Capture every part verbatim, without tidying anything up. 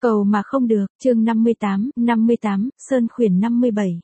Cầu mà không được, chương năm mươi tám, năm mươi tám, Sơn Khuyển năm mươi bảy.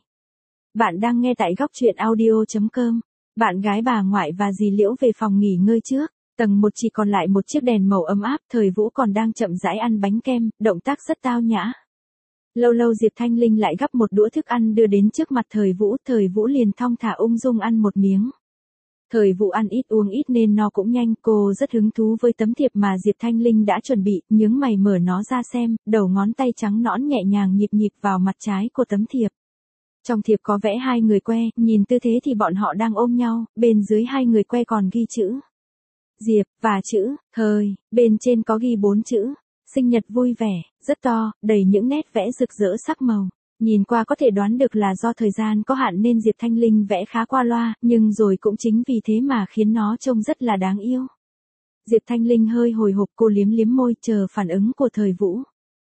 Bạn đang nghe tại góc truyện audio.com. Bạn gái bà ngoại và dì Liễu về phòng nghỉ ngơi trước. Tầng một chỉ còn lại một chiếc đèn màu ấm áp, Thời Vũ còn đang chậm rãi ăn bánh kem, động tác rất tao nhã. Lâu lâu Diệp Thanh Linh lại gắp một đũa thức ăn đưa đến trước mặt Thời Vũ, Thời Vũ liền thong thả ung dung ăn một miếng. Thời Vũ ăn ít uống ít nên no cũng nhanh, cô rất hứng thú với tấm thiệp mà Diệp Thanh Linh đã chuẩn bị, nhướng mày mở nó ra xem, đầu ngón tay trắng nõn nhẹ nhàng nhịp nhịp vào mặt trái của tấm thiệp. Trong thiệp có vẽ hai người que, nhìn tư thế thì bọn họ đang ôm nhau, bên dưới hai người que còn ghi chữ Diệp, và chữ Thời, bên trên có ghi bốn chữ, sinh nhật vui vẻ, rất to, đầy những nét vẽ rực rỡ sắc màu. Nhìn qua có thể đoán được là do thời gian có hạn nên Diệp Thanh Linh vẽ khá qua loa, nhưng rồi cũng chính vì thế mà khiến nó trông rất là đáng yêu. Diệp Thanh Linh hơi hồi hộp, cô liếm liếm môi chờ phản ứng của Thời Vũ.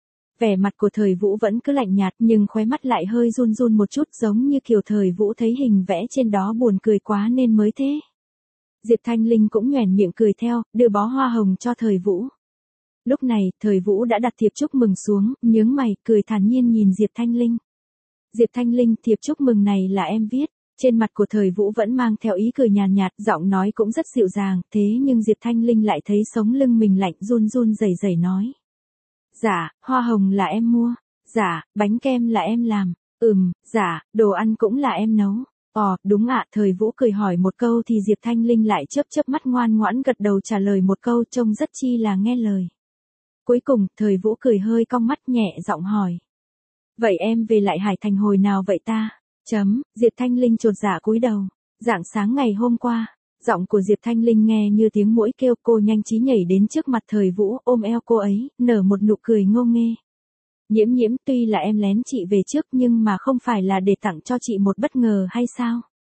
Vẻ mặt của Thời Vũ vẫn cứ lạnh nhạt nhưng khóe mắt lại hơi run run một chút, giống như kiểu Thời Vũ thấy hình vẽ trên đó buồn cười quá nên mới thế. Diệp Thanh Linh cũng nhoẻn miệng cười theo, đưa bó hoa hồng cho Thời Vũ. Lúc này, Thời Vũ đã đặt thiệp chúc mừng xuống, nhướng mày, cười thản nhiên nhìn Diệp Thanh Linh. Diệp Thanh Linh, thiệp chúc mừng này là em viết. Trên mặt của Thời Vũ vẫn mang theo ý cười nhàn nhạt, giọng nói cũng rất dịu dàng, thế nhưng Diệp Thanh Linh lại thấy sống lưng mình lạnh, run run rẩy rẩy nói. Dạ, hoa hồng là em mua. Dạ, bánh kem là em làm. Ừm, dạ, đồ ăn cũng là em nấu. Ồ, đúng ạ. Thời Vũ cười hỏi một câu thì Diệp Thanh Linh lại chớp chớp mắt ngoan ngoãn gật đầu trả lời một câu, trông rất chi là nghe lời. Cuối cùng, Thời Vũ cười hơi cong mắt nhẹ giọng hỏi. Vậy em về lại Hải Thành hồi nào vậy ta? Chấm, Diệp Thanh Linh chột dạ cúi đầu. Rạng sáng ngày hôm qua, giọng của Diệp Thanh Linh nghe như tiếng muỗi kêu, cô nhanh trí nhảy đến trước mặt Thời Vũ, ôm eo cô ấy, nở một nụ cười ngô nghê. Nhiễm nhiễm, tuy là em lén chị về trước nhưng mà không phải là để tặng cho chị một bất ngờ hay sao?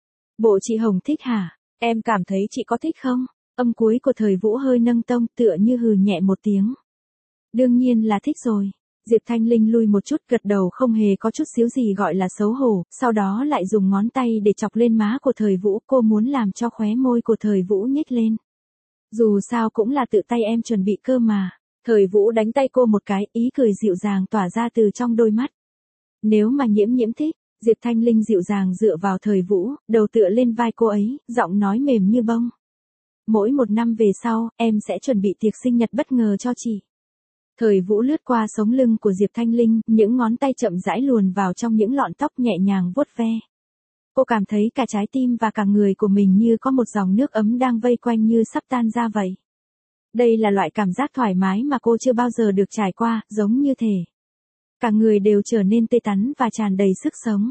Bộ chị Hồng thích hả? Em cảm thấy chị có thích không? Âm cuối của Thời Vũ hơi nâng tông, tựa như hừ nhẹ một tiếng. Đương nhiên là thích rồi. Diệp Thanh Linh lui một chút, gật đầu không hề có chút xíu gì gọi là xấu hổ, sau đó lại dùng ngón tay để chọc lên má của Thời Vũ, cô muốn làm cho khóe môi của Thời Vũ nhếch lên. Dù sao cũng là tự tay em chuẩn bị cơ mà. Thời Vũ đánh tay cô một cái, ý cười dịu dàng tỏa ra từ trong đôi mắt. Nếu mà nhiễm nhiễm thích, Diệp Thanh Linh dịu dàng dựa vào Thời Vũ, đầu tựa lên vai cô ấy, giọng nói mềm như bông. Mỗi một năm về sau, em sẽ chuẩn bị tiệc sinh nhật bất ngờ cho chị. Thời Vũ lướt qua sống lưng của Diệp Thanh Linh, những ngón tay chậm rãi luồn vào trong những lọn tóc nhẹ nhàng vuốt ve. Cô cảm thấy cả trái tim và cả người của mình như có một dòng nước ấm đang vây quanh như sắp tan ra vậy. Đây là loại cảm giác thoải mái mà cô chưa bao giờ được trải qua, giống như thể cả người đều trở nên tươi tắn và tràn đầy sức sống.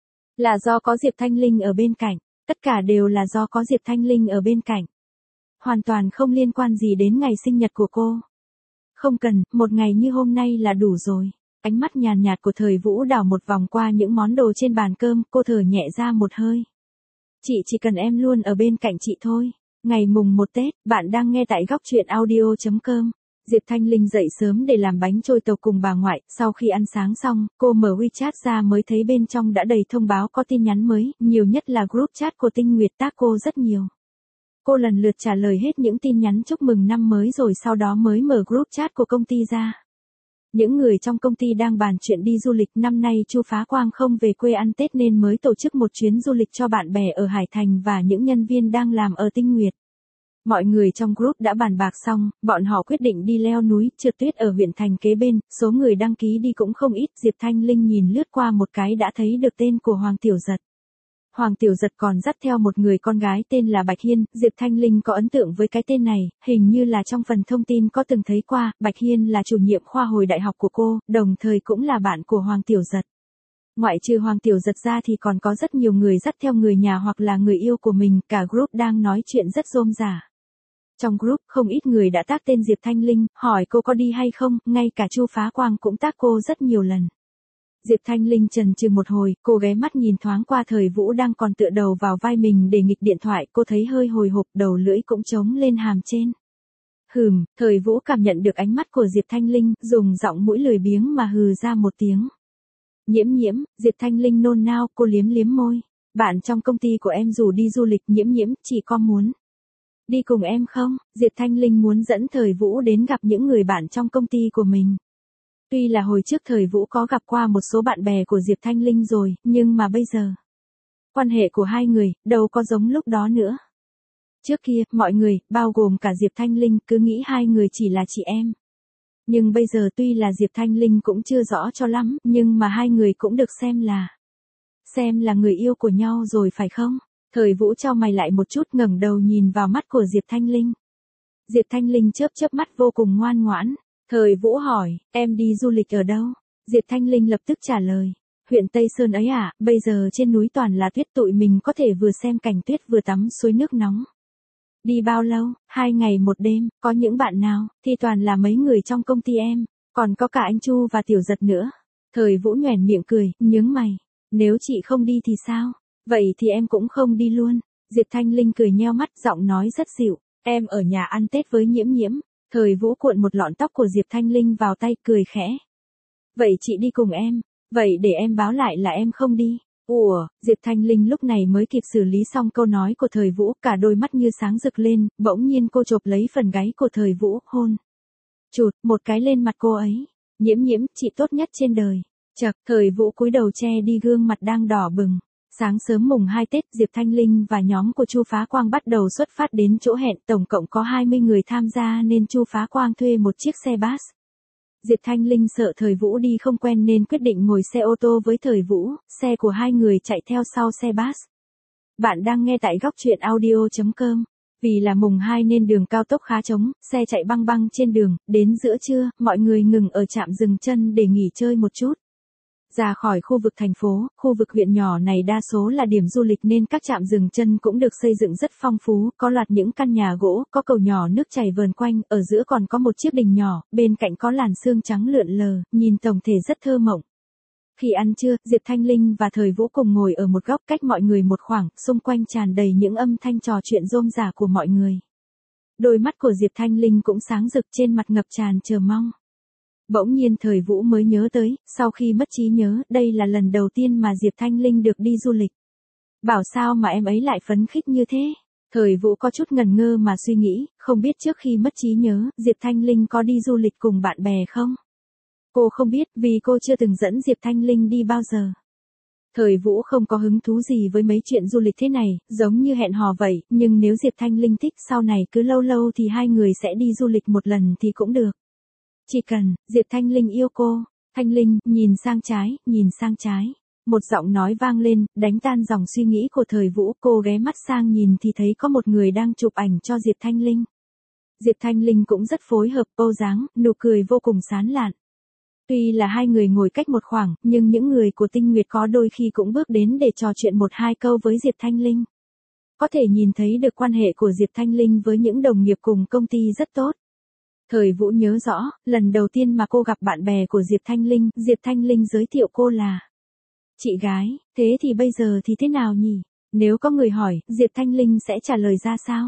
Là do có Diệp Thanh Linh ở bên cạnh, tất cả đều là do có Diệp Thanh Linh ở bên cạnh. Hoàn toàn không liên quan gì đến ngày sinh nhật của cô. Không cần, một ngày như hôm nay là đủ rồi. Ánh mắt nhàn nhạt của Thời Vũ đảo một vòng qua những món đồ trên bàn cơm, cô thở nhẹ ra một hơi. Chị chỉ cần em luôn ở bên cạnh chị thôi. Ngày mùng một Tết, bạn đang nghe tại góc truyện audio.com. Diệp Thanh Linh dậy sớm để làm bánh trôi tàu cùng bà ngoại, sau khi ăn sáng xong, cô mở WeChat ra mới thấy bên trong đã đầy thông báo có tin nhắn mới, nhiều nhất là group chat của Tinh Nguyệt tác cô rất nhiều. Cô lần lượt trả lời hết những tin nhắn chúc mừng năm mới rồi sau đó mới mở group chat của công ty ra. Những người trong công ty đang bàn chuyện đi du lịch, năm nay Chu Phá Quang không về quê ăn Tết nên mới tổ chức một chuyến du lịch cho bạn bè ở Hải Thành và những nhân viên đang làm ở Tinh Nguyệt. Mọi người trong group đã bàn bạc xong, bọn họ quyết định đi leo núi, trượt tuyết ở huyện thành kế bên, số người đăng ký đi cũng không ít. Diệp Thanh Linh nhìn lướt qua một cái đã thấy được tên của Hoàng Tiểu Giật. Hoàng Tiểu Giật còn dắt theo một người con gái tên là Bạch Hiên, Diệp Thanh Linh có ấn tượng với cái tên này, hình như là trong phần thông tin có từng thấy qua, Bạch Hiên là chủ nhiệm khoa hồi đại học của cô, đồng thời cũng là bạn của Hoàng Tiểu Giật. Ngoại trừ Hoàng Tiểu Giật ra thì còn có rất nhiều người dắt theo người nhà hoặc là người yêu của mình, cả group đang nói chuyện rất rôm rả. Trong group, không ít người đã tag tên Diệp Thanh Linh, hỏi cô có đi hay không, ngay cả Chu Phá Quang cũng tag cô rất nhiều lần. Diệp Thanh Linh chần chừ một hồi, cô ghé mắt nhìn thoáng qua Thời Vũ đang còn tựa đầu vào vai mình để nghịch điện thoại, cô thấy hơi hồi hộp, đầu lưỡi cũng trống lên hàm trên. Hừm, Thời Vũ cảm nhận được ánh mắt của Diệp Thanh Linh, dùng giọng mũi lười biếng mà hừ ra một tiếng. Nhiễm nhiễm, Diệp Thanh Linh nôn nao, cô liếm liếm môi. Bạn trong công ty của em rủ đi du lịch, nhiễm nhiễm, chị có muốn đi cùng em không? Diệp Thanh Linh muốn dẫn Thời Vũ đến gặp những người bạn trong công ty của mình. Tuy là hồi trước thời Vũ có gặp qua một số bạn bè của Diệp Thanh Linh rồi, nhưng mà bây giờ, quan hệ của hai người, đâu có giống lúc đó nữa. Trước kia, mọi người, bao gồm cả Diệp Thanh Linh, cứ nghĩ hai người chỉ là chị em. Nhưng bây giờ tuy là Diệp Thanh Linh cũng chưa rõ cho lắm, nhưng mà hai người cũng được xem là, xem là người yêu của nhau rồi phải không? Thời Vũ chau mày lại một chút, ngẩng đầu nhìn vào mắt của Diệp Thanh Linh. Diệp Thanh Linh chớp chớp mắt vô cùng ngoan ngoãn. Thời Vũ hỏi, em đi du lịch ở đâu? Diệp Thanh Linh lập tức trả lời, huyện Tây Sơn ấy à, bây giờ trên núi toàn là tuyết, tụi mình có thể vừa xem cảnh tuyết vừa tắm suối nước nóng. Đi bao lâu? Hai ngày một đêm. Có những bạn nào? Thì toàn là mấy người trong công ty em, còn có cả anh Chu và Tiểu Giật nữa. Thời Vũ nhoẻn miệng cười, nhướng mày. Nếu chị không đi thì sao? Vậy thì em cũng không đi luôn. Diệp Thanh Linh cười nheo mắt, giọng nói rất dịu. Em ở nhà ăn Tết với Nhiễm Nhiễm. Thời Vũ cuộn một lọn tóc của Diệp Thanh Linh vào tay, cười khẽ. Vậy chị đi cùng em. Vậy để em báo lại là em không đi. Ủa, Diệp Thanh Linh lúc này mới kịp xử lý xong câu nói của Thời Vũ, cả đôi mắt như sáng rực lên, bỗng nhiên cô chộp lấy phần gáy của Thời Vũ, hôn. Chụt, một cái lên mặt cô ấy. Nhiễm Nhiễm, chị tốt nhất trên đời. Chậc, Thời Vũ cúi đầu che đi gương mặt đang đỏ bừng. Sáng sớm mùng hai Tết, Diệp Thanh Linh và nhóm của Chu Phá Quang bắt đầu xuất phát đến chỗ hẹn, tổng cộng có hai mươi người tham gia nên Chu Phá Quang thuê một chiếc xe bus. Diệp Thanh Linh sợ Thời Vũ đi không quen nên quyết định ngồi xe ô tô với Thời Vũ, xe của hai người chạy theo sau xe bus. Bạn đang nghe tại góc truyện audio chấm com. Vì là mùng hai nên đường cao tốc khá trống, xe chạy băng băng trên đường, đến giữa trưa, mọi người ngừng ở trạm dừng chân để nghỉ chơi một chút. Ra khỏi khu vực thành phố, khu vực huyện nhỏ này đa số là điểm du lịch nên các trạm dừng chân cũng được xây dựng rất phong phú, có loạt những căn nhà gỗ, có cầu nhỏ nước chảy vờn quanh, ở giữa còn có một chiếc đình nhỏ, bên cạnh có làn sương trắng lượn lờ, nhìn tổng thể rất thơ mộng. Khi ăn trưa, Diệp Thanh Linh và Thời Vũ cùng ngồi ở một góc cách mọi người một khoảng, xung quanh tràn đầy những âm thanh trò chuyện rôm rả của mọi người. Đôi mắt của Diệp Thanh Linh cũng sáng rực, trên mặt ngập tràn chờ mong. Bỗng nhiên Thời Vũ mới nhớ tới, sau khi mất trí nhớ, đây là lần đầu tiên mà Diệp Thanh Linh được đi du lịch. Bảo sao mà em ấy lại phấn khích như thế? Thời Vũ có chút ngần ngơ mà suy nghĩ, không biết trước khi mất trí nhớ, Diệp Thanh Linh có đi du lịch cùng bạn bè không? Cô không biết vì cô chưa từng dẫn Diệp Thanh Linh đi bao giờ. Thời Vũ không có hứng thú gì với mấy chuyện du lịch thế này, giống như hẹn hò vậy, nhưng nếu Diệp Thanh Linh thích sau này cứ lâu lâu thì hai người sẽ đi du lịch một lần thì cũng được. Chỉ cần, Diệp Thanh Linh yêu cô. Thanh Linh, nhìn sang trái, nhìn sang trái. Một giọng nói vang lên, đánh tan dòng suy nghĩ của Thời Vũ, cô ghé mắt sang nhìn thì thấy có một người đang chụp ảnh cho Diệp Thanh Linh. Diệp Thanh Linh cũng rất phối hợp, cô dáng, nụ cười vô cùng sán lạn. Tuy là hai người ngồi cách một khoảng, nhưng những người của Tinh Nguyệt có đôi khi cũng bước đến để trò chuyện một hai câu với Diệp Thanh Linh. Có thể nhìn thấy được quan hệ của Diệp Thanh Linh với những đồng nghiệp cùng công ty rất tốt. Thời Vũ nhớ rõ, lần đầu tiên mà cô gặp bạn bè của Diệp Thanh Linh, Diệp Thanh Linh giới thiệu cô là chị gái, thế thì bây giờ thì thế nào nhỉ? Nếu có người hỏi, Diệp Thanh Linh sẽ trả lời ra sao?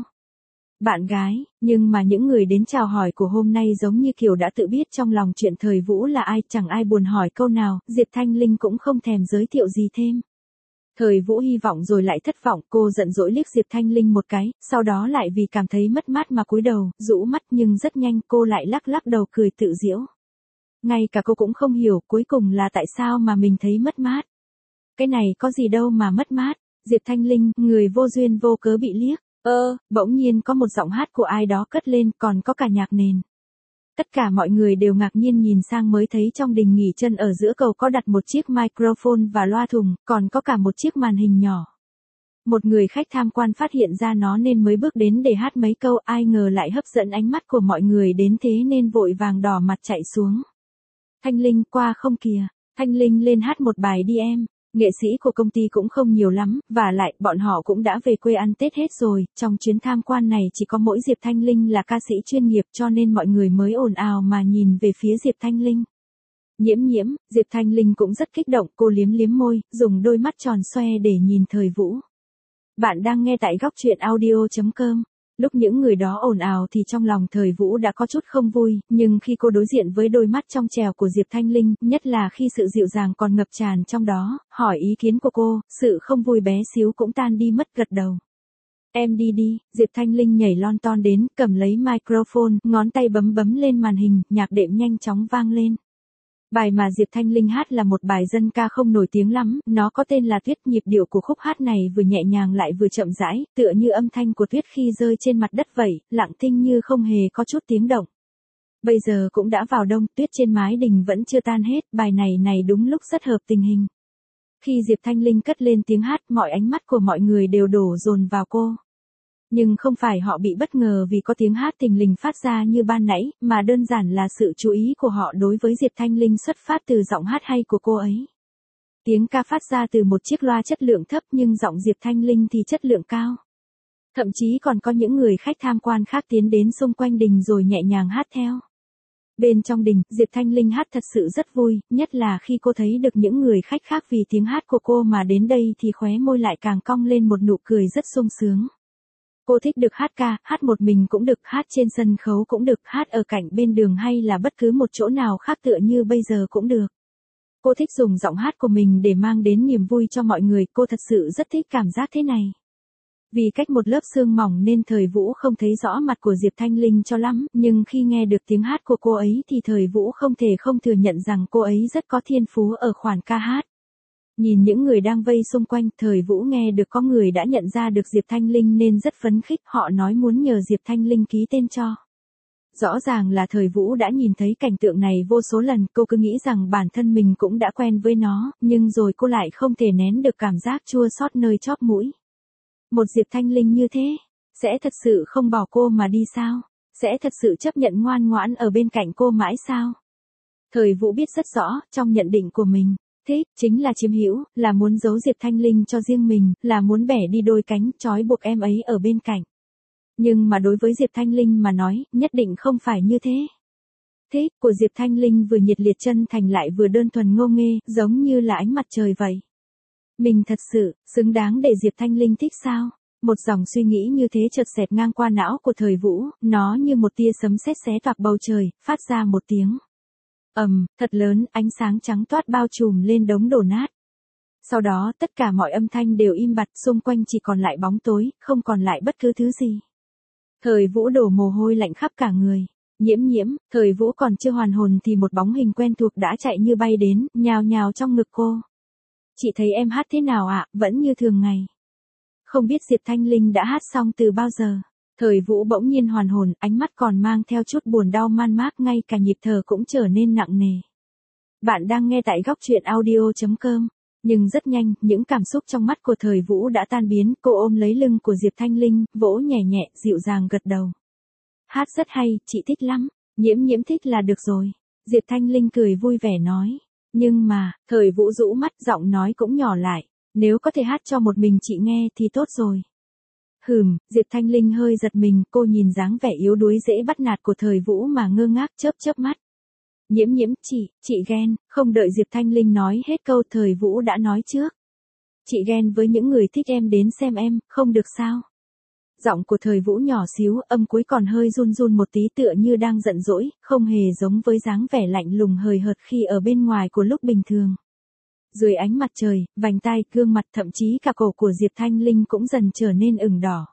Bạn gái, nhưng mà những người đến chào hỏi của hôm nay giống như kiểu đã tự biết trong lòng chuyện Thời Vũ là ai, chẳng ai buồn hỏi câu nào, Diệp Thanh Linh cũng không thèm giới thiệu gì thêm. Thời Vũ hy vọng rồi lại thất vọng, cô giận dỗi liếc Diệp Thanh Linh một cái, sau đó lại vì cảm thấy mất mát mà cúi đầu, rũ mắt, nhưng rất nhanh cô lại lắc lắc đầu cười tự giễu. Ngay cả cô cũng không hiểu cuối cùng là tại sao mà mình thấy mất mát. Cái này có gì đâu mà mất mát. Diệp Thanh Linh, người vô duyên vô cớ bị liếc. Ơ, bỗng nhiên có một giọng hát của ai đó cất lên, còn có cả nhạc nền. Tất cả mọi người đều ngạc nhiên nhìn sang mới thấy trong đình nghỉ chân ở giữa cầu có đặt một chiếc microphone và loa thùng, còn có cả một chiếc màn hình nhỏ. Một người khách tham quan phát hiện ra nó nên mới bước đến để hát mấy câu, ai ngờ lại hấp dẫn ánh mắt của mọi người đến thế nên vội vàng đỏ mặt chạy xuống. Thanh Linh, qua không kìa. Thanh Linh lên hát một bài đi em. Nghệ sĩ của công ty cũng không nhiều lắm, và lại bọn họ cũng đã về quê ăn Tết hết rồi, trong chuyến tham quan này chỉ có mỗi Diệp Thanh Linh là ca sĩ chuyên nghiệp cho nên mọi người mới ồn ào mà nhìn về phía Diệp Thanh Linh. Nhiễm Nhiễm, Diệp Thanh Linh cũng rất kích động, cô liếm liếm môi, dùng đôi mắt tròn xoe để nhìn Thời Vũ. Bạn đang nghe tại góc truyện audio chấm com. Lúc những người đó ồn ào thì trong lòng Thời Vũ đã có chút không vui, nhưng khi cô đối diện với đôi mắt trong trèo của Diệp Thanh Linh, nhất là khi sự dịu dàng còn ngập tràn trong đó, hỏi ý kiến của cô, sự không vui bé xíu cũng tan đi mất, gật đầu. Em đi đi, Diệp Thanh Linh nhảy lon ton đến, cầm lấy microphone, ngón tay bấm bấm lên màn hình, nhạc đệm nhanh chóng vang lên. Bài mà Diệp Thanh Linh hát là một bài dân ca không nổi tiếng lắm, nó có tên là Tuyết, nhịp điệu của khúc hát này vừa nhẹ nhàng lại vừa chậm rãi, tựa như âm thanh của tuyết khi rơi trên mặt đất vậy, lặng thinh như không hề có chút tiếng động. Bây giờ cũng đã vào đông, tuyết trên mái đình vẫn chưa tan hết, bài này này đúng lúc rất hợp tình hình. Khi Diệp Thanh Linh cất lên tiếng hát, mọi ánh mắt của mọi người đều đổ dồn vào cô. Nhưng không phải họ bị bất ngờ vì có tiếng hát thình lình phát ra như ban nãy, mà đơn giản là sự chú ý của họ đối với Diệp Thanh Linh xuất phát từ giọng hát hay của cô ấy. Tiếng ca phát ra từ một chiếc loa chất lượng thấp nhưng giọng Diệp Thanh Linh thì chất lượng cao. Thậm chí còn có những người khách tham quan khác tiến đến xung quanh đình rồi nhẹ nhàng hát theo. Bên trong đình, Diệp Thanh Linh hát thật sự rất vui, nhất là khi cô thấy được những người khách khác vì tiếng hát của cô mà đến đây thì khóe môi lại càng cong lên một nụ cười rất sung sướng. Cô thích được hát ca, hát một mình cũng được, hát trên sân khấu cũng được, hát ở cạnh bên đường hay là bất cứ một chỗ nào khác tựa như bây giờ cũng được. Cô thích dùng giọng hát của mình để mang đến niềm vui cho mọi người, cô thật sự rất thích cảm giác thế này. Vì cách một lớp sương mỏng nên Thời Vũ không thấy rõ mặt của Diệp Thanh Linh cho lắm, nhưng khi nghe được tiếng hát của cô ấy thì Thời Vũ không thể không thừa nhận rằng cô ấy rất có thiên phú ở khoản ca hát. Nhìn những người đang vây xung quanh, Thời Vũ nghe được có người đã nhận ra được Diệp Thanh Linh nên rất phấn khích, họ nói muốn nhờ Diệp Thanh Linh ký tên cho. Rõ ràng là Thời Vũ đã nhìn thấy cảnh tượng này vô số lần, cô cứ nghĩ rằng bản thân mình cũng đã quen với nó, nhưng rồi cô lại không thể nén được cảm giác chua xót nơi chóp mũi. Một Diệp Thanh Linh như thế, sẽ thật sự không bỏ cô mà đi sao? Sẽ thật sự chấp nhận ngoan ngoãn ở bên cạnh cô mãi sao? Thời Vũ biết rất rõ, trong nhận định của mình, thích chính là chiếm hữu, là muốn giấu Diệp Thanh Linh cho riêng mình, là muốn bẻ đi đôi cánh, trói buộc em ấy ở bên cạnh. Nhưng mà đối với Diệp Thanh Linh mà nói, nhất định không phải như thế. Thích của Diệp Thanh Linh vừa nhiệt liệt chân thành lại vừa đơn thuần ngô nghê, giống như là ánh mặt trời vậy. Mình thật sự, xứng đáng để Diệp Thanh Linh thích sao? Một dòng suy nghĩ như thế chợt xẹt ngang qua não của Thời Vũ, nó như một tia sấm sét xé toạc bầu trời, phát ra một tiếng ầm, um, thật lớn, ánh sáng trắng toát bao trùm lên đống đổ nát. Sau đó, tất cả mọi âm thanh đều im bặt, xung quanh chỉ còn lại bóng tối, không còn lại bất cứ thứ gì. Thời Vũ đổ mồ hôi lạnh khắp cả người. Nhiễm nhiễm, Thời Vũ còn chưa hoàn hồn thì một bóng hình quen thuộc đã chạy như bay đến, nhào nhào trong ngực cô. Chị thấy em hát thế nào ạ, à? Vẫn như thường ngày. Không biết Diệp Thanh Linh đã hát xong từ bao giờ. Thời Vũ bỗng nhiên hoàn hồn, ánh mắt còn mang theo chút buồn đau man mác, ngay cả nhịp thở cũng trở nên nặng nề. Bạn đang nghe tại góc truyện audio chấm com. Nhưng rất nhanh, những cảm xúc trong mắt của Thời Vũ đã tan biến, cô ôm lấy lưng của Diệp Thanh Linh, vỗ nhẹ nhẹ, dịu dàng gật đầu. Hát rất hay, chị thích lắm, nhiễm nhiễm thích là được rồi. Diệp Thanh Linh cười vui vẻ nói. Nhưng mà, Thời Vũ rũ mắt, giọng nói cũng nhỏ lại. Nếu có thể hát cho một mình chị nghe thì tốt rồi. Hừm, Diệp Thanh Linh hơi giật mình, cô nhìn dáng vẻ yếu đuối dễ bắt nạt của Thời Vũ mà ngơ ngác chớp chớp mắt. Nhiễm nhiễm, chị, chị ghen, không đợi Diệp Thanh Linh nói hết câu Thời Vũ đã nói trước. Chị ghen với những người thích em đến xem em, không được sao? Giọng của Thời Vũ nhỏ xíu, âm cuối còn hơi run run một tí tựa như đang giận dỗi, không hề giống với dáng vẻ lạnh lùng hời hợt khi ở bên ngoài của lúc bình thường. Dưới ánh mặt trời, vành tai, gương mặt thậm chí cả cổ của Diệp Thanh Linh cũng dần trở nên ửng đỏ.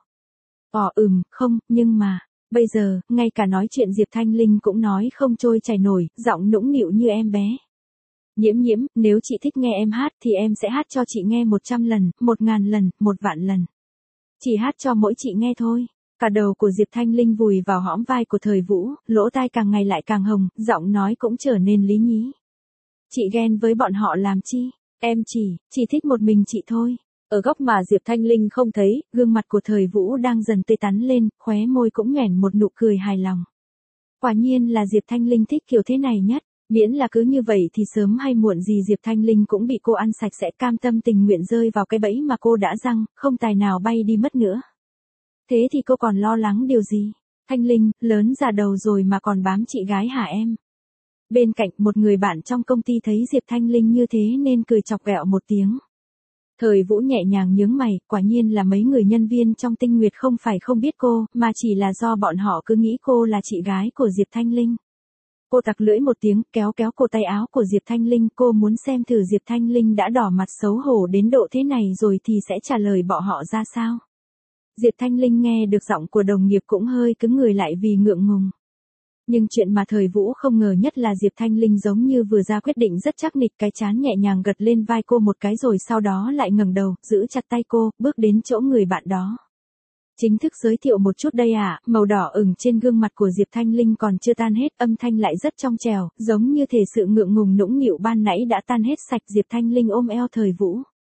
Ồ ừm, không, nhưng mà, bây giờ, ngay cả nói chuyện Diệp Thanh Linh cũng nói không trôi chảy nổi, giọng nũng nịu như em bé. Nhiễm nhiễm, nếu chị thích nghe em hát thì em sẽ hát cho chị nghe một trăm lần, một ngàn lần, một vạn lần. Chỉ hát cho mỗi chị nghe thôi. Cả đầu của Diệp Thanh Linh vùi vào hõm vai của Thời Vũ, lỗ tai càng ngày lại càng hồng, giọng nói cũng trở nên lý nhí. Chị ghen với bọn họ làm chi? Em chỉ, chỉ thích một mình chị thôi. Ở góc mà Diệp Thanh Linh không thấy, gương mặt của Thời Vũ đang dần tươi tắn lên, khóe môi cũng nhoẻn một nụ cười hài lòng. Quả nhiên là Diệp Thanh Linh thích kiểu thế này nhất. Miễn là cứ như vậy thì sớm hay muộn gì Diệp Thanh Linh cũng bị cô ăn sạch sẽ, cam tâm tình nguyện rơi vào cái bẫy mà cô đã giăng, không tài nào bay đi mất nữa. Thế thì cô còn lo lắng điều gì? Thanh Linh, lớn già đầu rồi mà còn bám chị gái hả em? Bên cạnh, một người bạn trong công ty thấy Diệp Thanh Linh như thế nên cười chọc ghẹo một tiếng. Thời Vũ nhẹ nhàng nhướng mày, quả nhiên là mấy người nhân viên trong Tinh Nguyệt không phải không biết cô, mà chỉ là do bọn họ cứ nghĩ cô là chị gái của Diệp Thanh Linh. Cô tặc lưỡi một tiếng, kéo kéo cổ tay áo của Diệp Thanh Linh, cô muốn xem thử Diệp Thanh Linh đã đỏ mặt xấu hổ đến độ thế này rồi thì sẽ trả lời bọn họ ra sao. Diệp Thanh Linh nghe được giọng của đồng nghiệp cũng hơi cứng người lại vì ngượng ngùng. Nhưng chuyện mà Thời Vũ không ngờ nhất là Diệp Thanh Linh giống như vừa ra quyết định rất chắc nịch, cái trán nhẹ nhàng gật lên vai cô một cái rồi sau đó lại ngẩng đầu, giữ chặt tay cô, bước đến chỗ người bạn đó. Chính thức giới thiệu một chút đây ạ, à, màu đỏ ửng trên gương mặt của Diệp Thanh Linh còn chưa tan hết, âm thanh lại rất trong trẻo, giống như thể sự ngượng ngùng nũng nịu ban nãy đã tan hết sạch. Diệp Thanh Linh ôm eo Thời Vũ.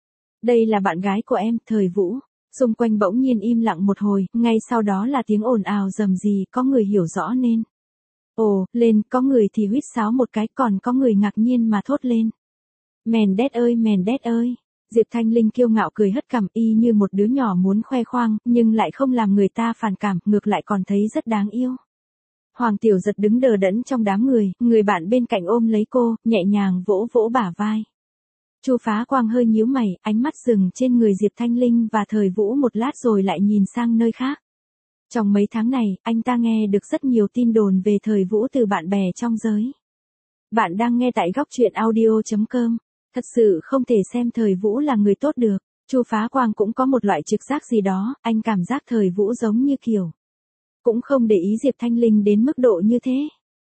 Đây là bạn gái của em, Thời Vũ. Xung quanh bỗng nhiên im lặng một hồi, ngay sau đó là tiếng ồn ào rầm rì, có người hiểu rõ nên. Ồ, lên, có người thì huýt sáo một cái, còn có người ngạc nhiên mà thốt lên. Mèn đét ơi, mèn đét ơi. Diệp Thanh Linh kiêu ngạo cười hất cằm y như một đứa nhỏ muốn khoe khoang, nhưng lại không làm người ta phản cảm, ngược lại còn thấy rất đáng yêu. Hoàng Tiểu Giật đứng đờ đẫn trong đám người, người bạn bên cạnh ôm lấy cô, nhẹ nhàng vỗ vỗ bả vai. Chu Phá Quang hơi nhíu mày, ánh mắt dừng trên người Diệp Thanh Linh và Thời Vũ một lát rồi lại nhìn sang nơi khác. Trong mấy tháng này, anh ta nghe được rất nhiều tin đồn về Thời Vũ từ bạn bè trong giới. Bạn đang nghe tại góc truyện audio chấm com. Thật sự không thể xem Thời Vũ là người tốt được. Chu Phá Quang cũng có một loại trực giác gì đó, anh cảm giác Thời Vũ giống như kiểu. Cũng không để ý Diệp Thanh Linh đến mức độ như thế.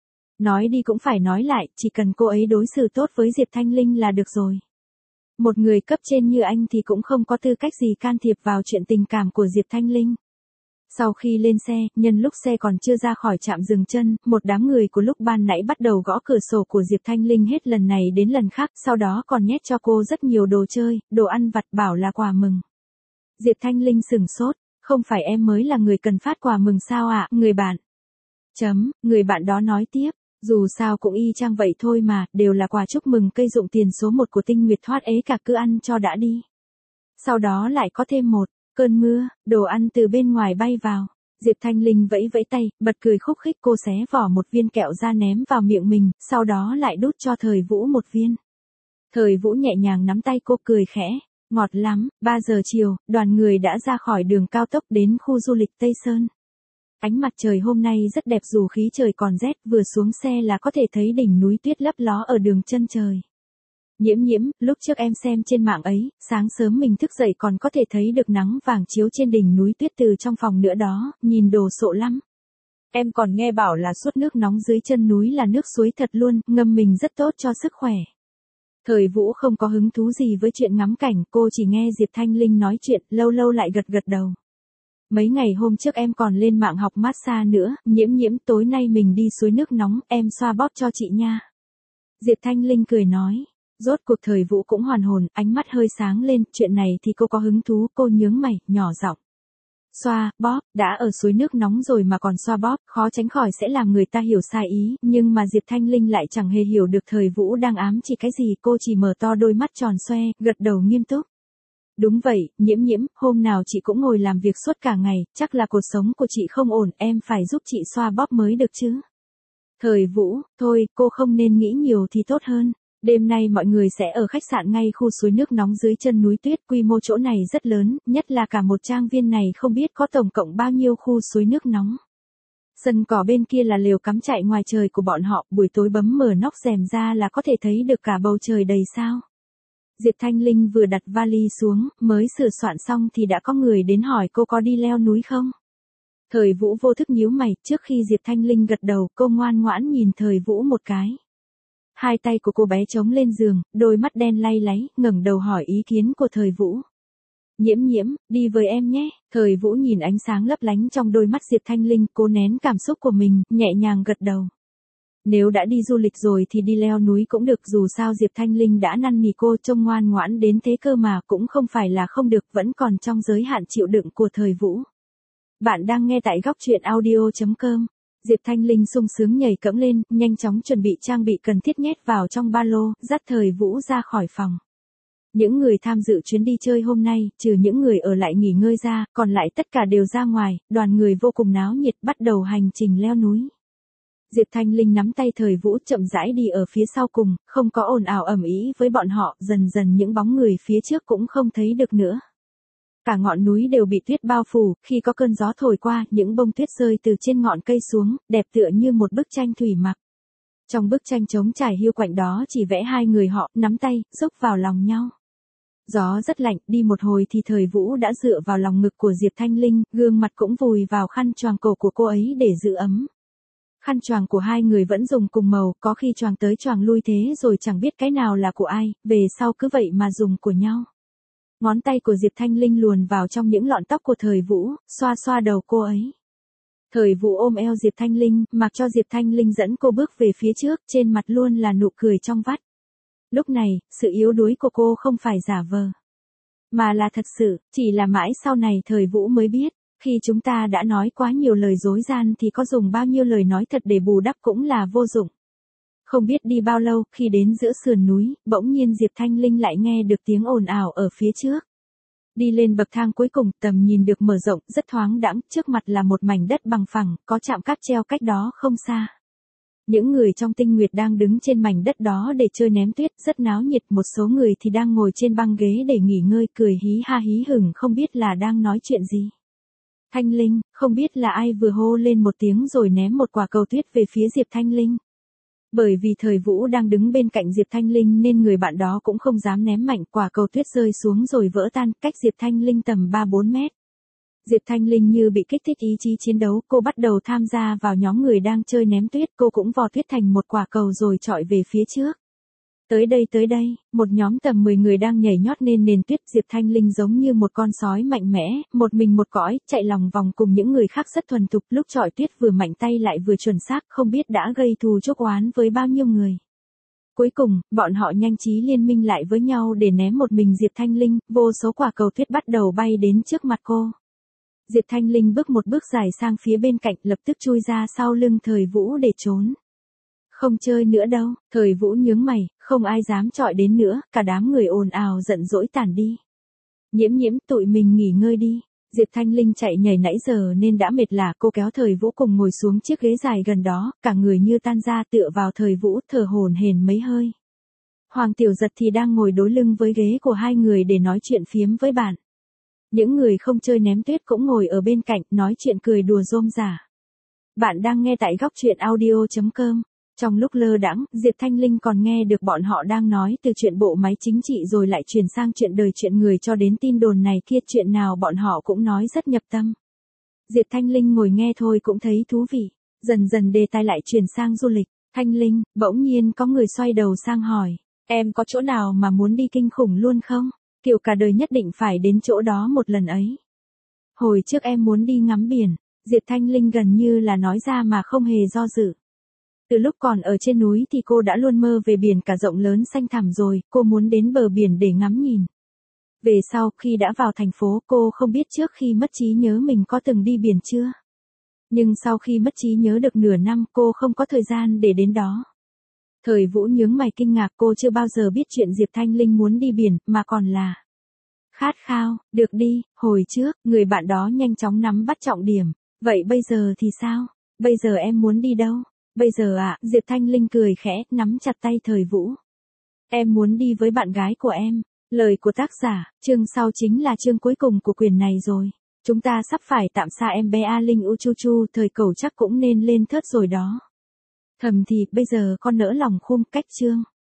Nói đi cũng phải nói lại, chỉ cần cô ấy đối xử tốt với Diệp Thanh Linh là được rồi. Một người cấp trên như anh thì cũng không có tư cách gì can thiệp vào chuyện tình cảm của Diệp Thanh Linh. Sau khi lên xe, nhân lúc xe còn chưa ra khỏi trạm dừng chân, một đám người của lúc ban nãy bắt đầu gõ cửa sổ của Diệp Thanh Linh hết lần này đến lần khác, sau đó còn nhét cho cô rất nhiều đồ chơi, đồ ăn vặt bảo là quà mừng. Diệp Thanh Linh sửng sốt, không phải em mới là người cần phát quà mừng sao ạ, người bạn. Chấm, người bạn đó nói tiếp, dù sao cũng y chang vậy thôi mà, đều là quà chúc mừng cây dụng tiền số một của Tinh Nguyệt Thoát ấy cả, cứ ăn cho đã đi. Sau đó lại có thêm một. Cơn mưa, đồ ăn từ bên ngoài bay vào. Diệp Thanh Linh vẫy vẫy tay, bật cười khúc khích, cô xé vỏ một viên kẹo ra ném vào miệng mình, sau đó lại đút cho Thời Vũ một viên. Thời Vũ nhẹ nhàng nắm tay cô cười khẽ, ngọt lắm. Ba giờ chiều, đoàn người đã ra khỏi đường cao tốc đến khu du lịch Tây Sơn. Ánh mặt trời hôm nay rất đẹp dù khí trời còn rét, vừa xuống xe là có thể thấy đỉnh núi tuyết lấp ló ở đường chân trời. Nhiễm nhiễm, lúc trước em xem trên mạng ấy, sáng sớm mình thức dậy còn có thể thấy được nắng vàng chiếu trên đỉnh núi tuyết từ trong phòng nữa đó, nhìn đồ sộ lắm. Em còn nghe bảo là suốt nước nóng dưới chân núi là nước suối thật luôn, ngâm mình rất tốt cho sức khỏe. Thời Vũ không có hứng thú gì với chuyện ngắm cảnh, cô chỉ nghe Diệp Thanh Linh nói chuyện, lâu lâu lại gật gật đầu. Mấy ngày hôm trước em còn lên mạng học massage nữa, nhiễm nhiễm, tối nay mình đi suối nước nóng, em xoa bóp cho chị nha. Diệp Thanh Linh cười nói. Rốt cuộc Thời Vũ cũng hoàn hồn, ánh mắt hơi sáng lên, chuyện này thì cô có hứng thú, cô nhướng mày, nhỏ giọng. Xoa, bóp, đã ở suối nước nóng rồi mà còn xoa bóp, khó tránh khỏi sẽ làm người ta hiểu sai ý, nhưng mà Diệp Thanh Linh lại chẳng hề hiểu được Thời Vũ đang ám chỉ cái gì, cô chỉ mở to đôi mắt tròn xoe, gật đầu nghiêm túc. Đúng vậy, nhiễm nhiễm, hôm nào chị cũng ngồi làm việc suốt cả ngày, chắc là cuộc sống của chị không ổn, em phải giúp chị xoa bóp mới được chứ. Thời Vũ, thôi, cô không nên nghĩ nhiều thì tốt hơn. Đêm nay mọi người sẽ ở khách sạn ngay khu suối nước nóng dưới chân núi tuyết, quy mô chỗ này rất lớn, nhất là cả một trang viên này không biết có tổng cộng bao nhiêu khu suối nước nóng. Sân cỏ bên kia là lều cắm trại ngoài trời của bọn họ, buổi tối bấm mở nóc rèm ra là có thể thấy được cả bầu trời đầy sao. Diệp Thanh Linh vừa đặt vali xuống, mới sửa soạn xong thì đã có người đến hỏi cô có đi leo núi không. Thời Vũ vô thức nhíu mày, trước khi Diệp Thanh Linh gật đầu, cô ngoan ngoãn nhìn Thời Vũ một cái. Hai tay của cô bé chống lên giường, đôi mắt đen lay láy, ngẩng đầu hỏi ý kiến của Thời Vũ. Nhiễm nhiễm, đi với em nhé. Thời Vũ nhìn ánh sáng lấp lánh trong đôi mắt Diệp Thanh Linh, cố nén cảm xúc của mình, nhẹ nhàng gật đầu. Nếu đã đi du lịch rồi thì đi leo núi cũng được, dù sao Diệp Thanh Linh đã năn nỉ cô trông ngoan ngoãn đến thế cơ mà, cũng không phải là không được, vẫn còn trong giới hạn chịu đựng của Thời Vũ. Bạn đang nghe tại góc truyện audio chấm com. Diệp Thanh Linh sung sướng nhảy cẫng lên, nhanh chóng chuẩn bị trang bị cần thiết nhét vào trong ba lô, dắt Thời Vũ ra khỏi phòng. Những người tham dự chuyến đi chơi hôm nay, trừ những người ở lại nghỉ ngơi ra, còn lại tất cả đều ra ngoài, đoàn người vô cùng náo nhiệt bắt đầu hành trình leo núi. Diệp Thanh Linh nắm tay Thời Vũ chậm rãi đi ở phía sau cùng, không có ồn ào ầm ĩ với bọn họ, dần dần những bóng người phía trước cũng không thấy được nữa. Cả ngọn núi đều bị tuyết bao phủ, khi có cơn gió thổi qua, những bông tuyết rơi từ trên ngọn cây xuống, đẹp tựa như một bức tranh thủy mặc. Trong bức tranh trống trải hiu quạnh đó chỉ vẽ hai người họ, nắm tay, rúc vào lòng nhau. Gió rất lạnh, đi một hồi thì Thời Vũ đã dựa vào lòng ngực của Diệp Thanh Linh, gương mặt cũng vùi vào khăn choàng cổ của cô ấy để giữ ấm. Khăn choàng của hai người vẫn dùng cùng màu, có khi choàng tới choàng lui thế rồi chẳng biết cái nào là của ai, về sau cứ vậy mà dùng của nhau. Ngón tay của Diệp Thanh Linh luồn vào trong những lọn tóc của Thời Vũ, xoa xoa đầu cô ấy. Thời Vũ ôm eo Diệp Thanh Linh, mặc cho Diệp Thanh Linh dẫn cô bước về phía trước, trên mặt luôn là nụ cười trong vắt. Lúc này, sự yếu đuối của cô không phải giả vờ, mà là thật sự, chỉ là mãi sau này Thời Vũ mới biết, khi chúng ta đã nói quá nhiều lời dối gian thì có dùng bao nhiêu lời nói thật để bù đắp cũng là vô dụng. Không biết đi bao lâu, khi đến giữa sườn núi, bỗng nhiên Diệp Thanh Linh lại nghe được tiếng ồn ào ở phía trước. Đi lên bậc thang cuối cùng, tầm nhìn được mở rộng, rất thoáng đãng, trước mặt là một mảnh đất bằng phẳng, có trạm cáp treo cách đó không xa. Những người trong Tinh Nguyệt đang đứng trên mảnh đất đó để chơi ném tuyết, rất náo nhiệt, một số người thì đang ngồi trên băng ghế để nghỉ ngơi, cười hí ha hí hửng không biết là đang nói chuyện gì. Thanh Linh, không biết là ai vừa hô lên một tiếng rồi ném một quả cầu tuyết về phía Diệp Thanh Linh. Bởi vì Thời Vũ đang đứng bên cạnh Diệp Thanh Linh nên người bạn đó cũng không dám ném mạnh, quả cầu tuyết rơi xuống rồi vỡ tan, cách Diệp Thanh Linh tầm ba bốn mét. Diệp Thanh Linh như bị kích thích ý chí chiến đấu, cô bắt đầu tham gia vào nhóm người đang chơi ném tuyết, cô cũng vò tuyết thành một quả cầu rồi chọi về phía trước. Tới đây tới đây, một nhóm tầm mười người đang nhảy nhót lên nền tuyết, Diệp Thanh Linh giống như một con sói mạnh mẽ, một mình một cõi, chạy lòng vòng cùng những người khác rất thuần thục, lúc chọi tuyết vừa mạnh tay lại vừa chuẩn xác, không biết đã gây thù chuốc oán với bao nhiêu người. Cuối cùng, bọn họ nhanh trí liên minh lại với nhau để ném một mình Diệp Thanh Linh, vô số quả cầu tuyết bắt đầu bay đến trước mặt cô. Diệp Thanh Linh bước một bước dài sang phía bên cạnh, lập tức chui ra sau lưng Thời Vũ để trốn. Không chơi nữa đâu, Thời Vũ nhướng mày, không ai dám chọi đến nữa, cả đám người ồn ào giận dỗi tản đi. Nhiễm nhiễm, tụi mình nghỉ ngơi đi. Diệp Thanh Linh chạy nhảy nãy giờ nên đã mệt lả, cô kéo Thời Vũ cùng ngồi xuống chiếc ghế dài gần đó, cả người như tan ra tựa vào Thời Vũ, thở hổn hển mấy hơi. Hoàng Tiểu Giật thì đang ngồi đối lưng với ghế của hai người để nói chuyện phiếm với bạn. Những người không chơi ném tuyết cũng ngồi ở bên cạnh, nói chuyện cười đùa rôm rả. Bạn đang nghe tại góc truyện audio chấm com. Trong lúc lơ đãng, Diệp Thanh Linh còn nghe được bọn họ đang nói từ chuyện bộ máy chính trị rồi lại chuyển sang chuyện đời chuyện người cho đến tin đồn này kia, chuyện nào bọn họ cũng nói rất nhập tâm. Diệp Thanh Linh ngồi nghe thôi cũng thấy thú vị, dần dần đề tài lại chuyển sang du lịch. Thanh Linh, bỗng nhiên có người xoay đầu sang hỏi, em có chỗ nào mà muốn đi kinh khủng luôn không? Kiểu cả đời nhất định phải đến chỗ đó một lần ấy. Hồi trước em muốn đi ngắm biển, Diệp Thanh Linh gần như là nói ra mà không hề do dự. Từ lúc còn ở trên núi thì cô đã luôn mơ về biển cả rộng lớn xanh thẳm rồi, cô muốn đến bờ biển để ngắm nhìn. Về sau, khi đã vào thành phố, cô không biết trước khi mất trí nhớ mình có từng đi biển chưa. Nhưng sau khi mất trí nhớ được nửa năm, cô không có thời gian để đến đó. Thời Vũ nhướng mày kinh ngạc, cô chưa bao giờ biết chuyện Diệp Thanh Linh muốn đi biển, mà còn là khát khao, được đi, hồi trước, người bạn đó nhanh chóng nắm bắt trọng điểm. Vậy bây giờ thì sao? Bây giờ em muốn đi đâu? Bây giờ ạ, à, Diệp Thanh Linh cười khẽ, nắm chặt tay Thời Vũ. Em muốn đi với bạn gái của em. Lời của tác giả, chương sau chính là chương cuối cùng của quyển này rồi. Chúng ta sắp phải tạm xa em bé A Linh u chu chu, thời cẩu chắc cũng nên lên thớt rồi đó. Thầm thì, bây giờ con nỡ lòng khum cách chương.